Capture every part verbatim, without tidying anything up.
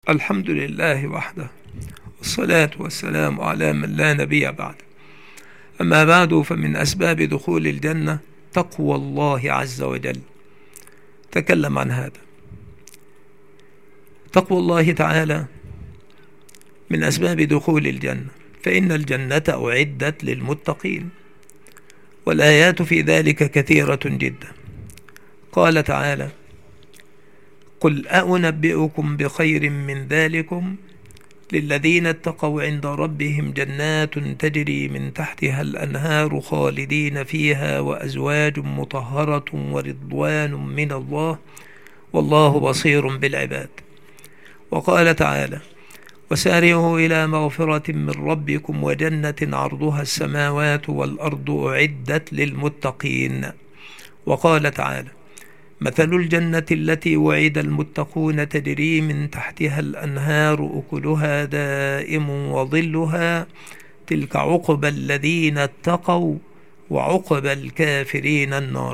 الحمد لله وحده، والصلاة والسلام على من لا نبي بعد. أما بعد، فمن أسباب دخول الجنة تقوى الله عز وجل. تكلم عن هذا. تقوى الله تعالى من أسباب دخول الجنة، فإن الجنة أعدت للمتقين، والآيات في ذلك كثيرة جدا. قال تعالى: قل أنبئكم بخير من ذلكم للذين اتقوا عند ربهم جنات تجري من تحتها الأنهار خالدين فيها وأزواج مطهرة ورضوان من الله والله بصير بالعباد. وقال تعالى: وسارعوا إلى مغفرة من ربكم وجنة عرضها السماوات والأرض أعدت للمتقين. وقال تعالى: مثل الجنة التي وعد المتقون تجري من تحتها الأنهار أكلها دائم وظلها تلك عقبى الذين اتقوا وعقبى الكافرين النار.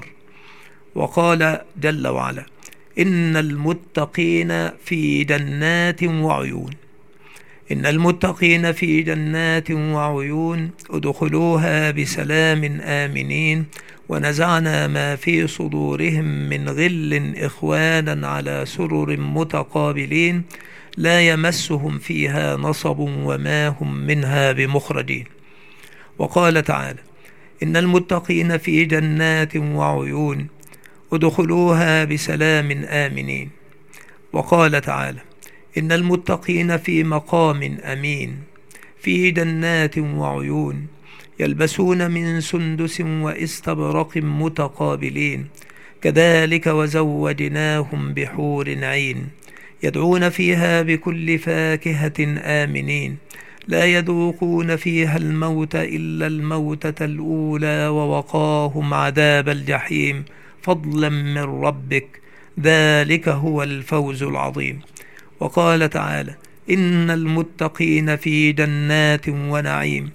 وقال جل وعلا: إن المتقين في جنات وعيون إن المتقين في جنات وعيون ادخلوها بسلام آمنين ونزعنا ما في صدورهم من غل إخوانا على سرر متقابلين لا يمسهم فيها نصب وما هم منها بمخرجين. وقال تعالى: إن المتقين في جنات وعيون ادخلوها بسلام آمنين. وقال تعالى: إن المتقين في مقام أمين في جنات وعيون يلبسون من سندس واستبرق متقابلين كذلك وزوجناهم بحور عين يدعون فيها بكل فاكهة آمنين لا يذوقون فيها الموت إلا الموتة الأولى ووقاهم عذاب الجحيم فضلا من ربك ذلك هو الفوز العظيم. وقال تعالى: إن المتقين في جنات ونعيم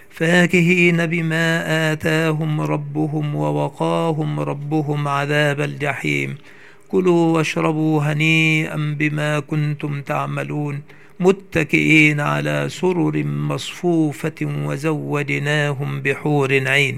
فاكهين بما آتاهم ربهم ووقاهم ربهم عذاب الجحيم كلوا واشربوا هنيئا بما كنتم تعملون متكئين على سرر مصفوفة وزوجناهم بحور عين.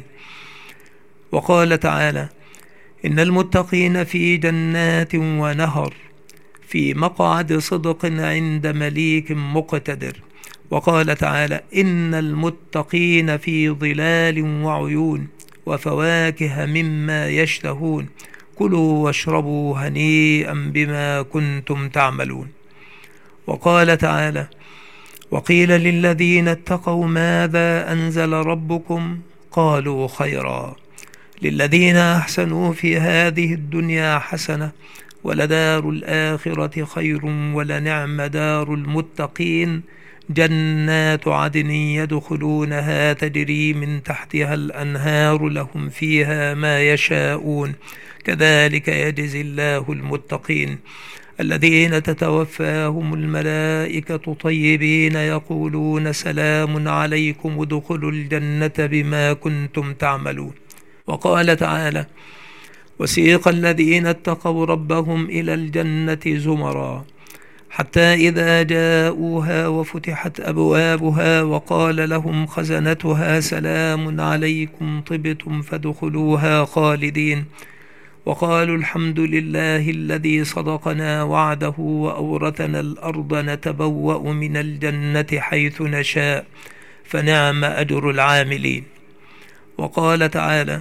وقال تعالى: إن المتقين في جنات ونهر في مقعد صدق عند مليك مقتدر. وقال تعالى: إن المتقين في ظلال وعيون وفواكه مما يشتهون كلوا واشربوا هنيئا بما كنتم تعملون. وقال تعالى: وقيل للذين اتقوا ماذا أنزل ربكم قالوا خيرا للذين أحسنوا في هذه الدنيا حسنة ولدار الآخرة خير ولنعم دار المتقين جنات عدن يدخلونها تجري من تحتها الأنهار لهم فيها ما يشاءون كذلك يجزي الله المتقين الذين تتوفاهم الملائكة طيبين يقولون سلام عليكم ادخلوا الجنة بما كنتم تعملون. وقال تعالى: وسيق الذين اتقوا ربهم إلى الجنة زمرا حتى إذا جاءوها وفتحت أبوابها وقال لهم خزنتها سلام عليكم طبتم فادخلوها خالدين وقالوا الحمد لله الذي صدقنا وعده وأورثنا الأرض نتبوأ من الجنة حيث نشاء فنعم أجر العاملين. وقال تعالى: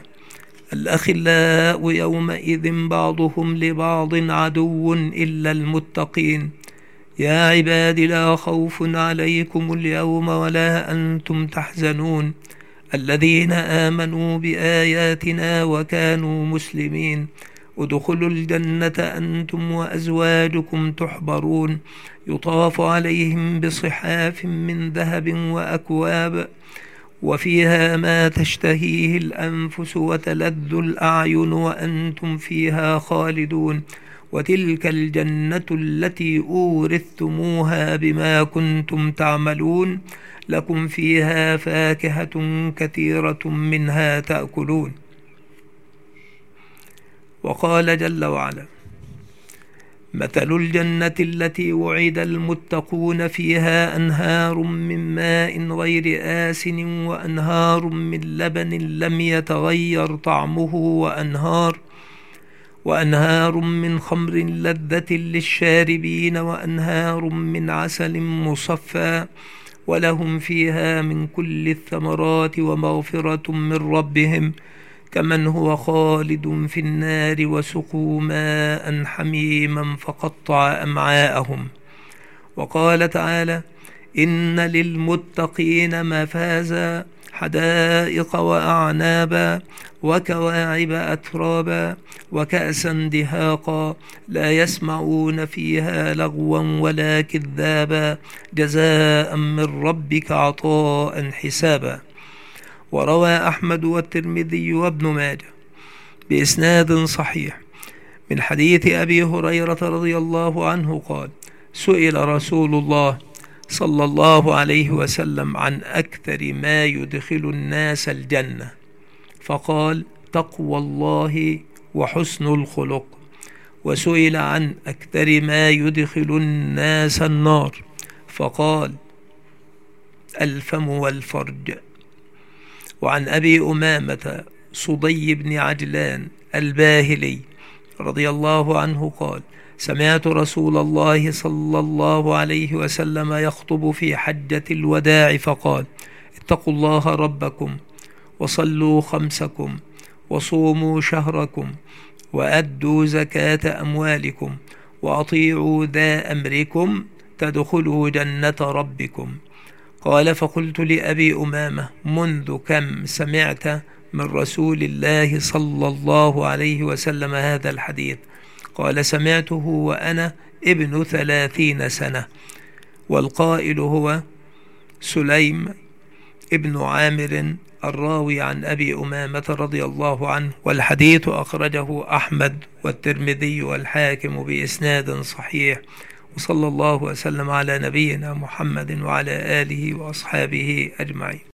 الأخلاء يومئذ بعضهم لبعض عدو إلا المتقين يا عباد لا خوف عليكم اليوم ولا أنتم تحزنون الذين آمنوا بآياتنا وكانوا مسلمين ادخلوا الجنة أنتم وأزواجكم تحبرون يطاف عليهم بصحاف من ذهب وأكواب وفيها ما تشتهيه الأنفس وتلذ الأعين وأنتم فيها خالدون وتلك الجنة التي أورثتموها بما كنتم تعملون لكم فيها فاكهة كثيرة منها تأكلون. وقال جل وعلا: مثل الجنة التي وعد المتقون فيها أنهار من ماء غير آسن وأنهار من لبن لم يتغير طعمه وأنهار وأنهار من خمر لذة للشاربين وأنهار من عسل مصفى ولهم فيها من كل الثمرات ومغفرة من ربهم كمن هو خالد في النار وسقوا ماء حميما فقطع أمعاءهم. وقال تعالى: إن للمتقين مفازا حدائق وأعنابا وكواعب أترابا وكأسا دهاقا لا يسمعون فيها لغوا ولا كذابا جزاء من ربك عطاء حسابا. وروى أحمد والترمذي وابن ماجه بإسناد صحيح من حديث أبي هريرة رضي الله عنه قال: سئل رسول الله صلى الله عليه وسلم عن أكثر ما يدخل الناس الجنة، فقال: تقوى الله وحسن الخلق. وسئل عن أكثر ما يدخل الناس النار، فقال: الفم والفرج. وعن أبي أمامة صدي بن عجلان الباهلي رضي الله عنه قال: سمعت رسول الله صلى الله عليه وسلم يخطب في حجة الوداع فقال: اتقوا الله ربكم وصلوا خمسكم وصوموا شهركم وأدوا زكاة أموالكم وأطيعوا ذا أمركم تدخلوا جنة ربكم. قال: فقلت لأبي أمامة: منذ كم سمعت من رسول الله صلى الله عليه وسلم هذا الحديث؟ قال: سمعته وأنا ابن ثلاثين سنة. والقائل هو سليم ابن عامر الراوي عن أبي أمامة رضي الله عنه، والحديث أخرجه أحمد والترمذي والحاكم بإسناد صحيح. وصلى الله وسلم على نبينا محمد وعلى آله وأصحابه أجمعين.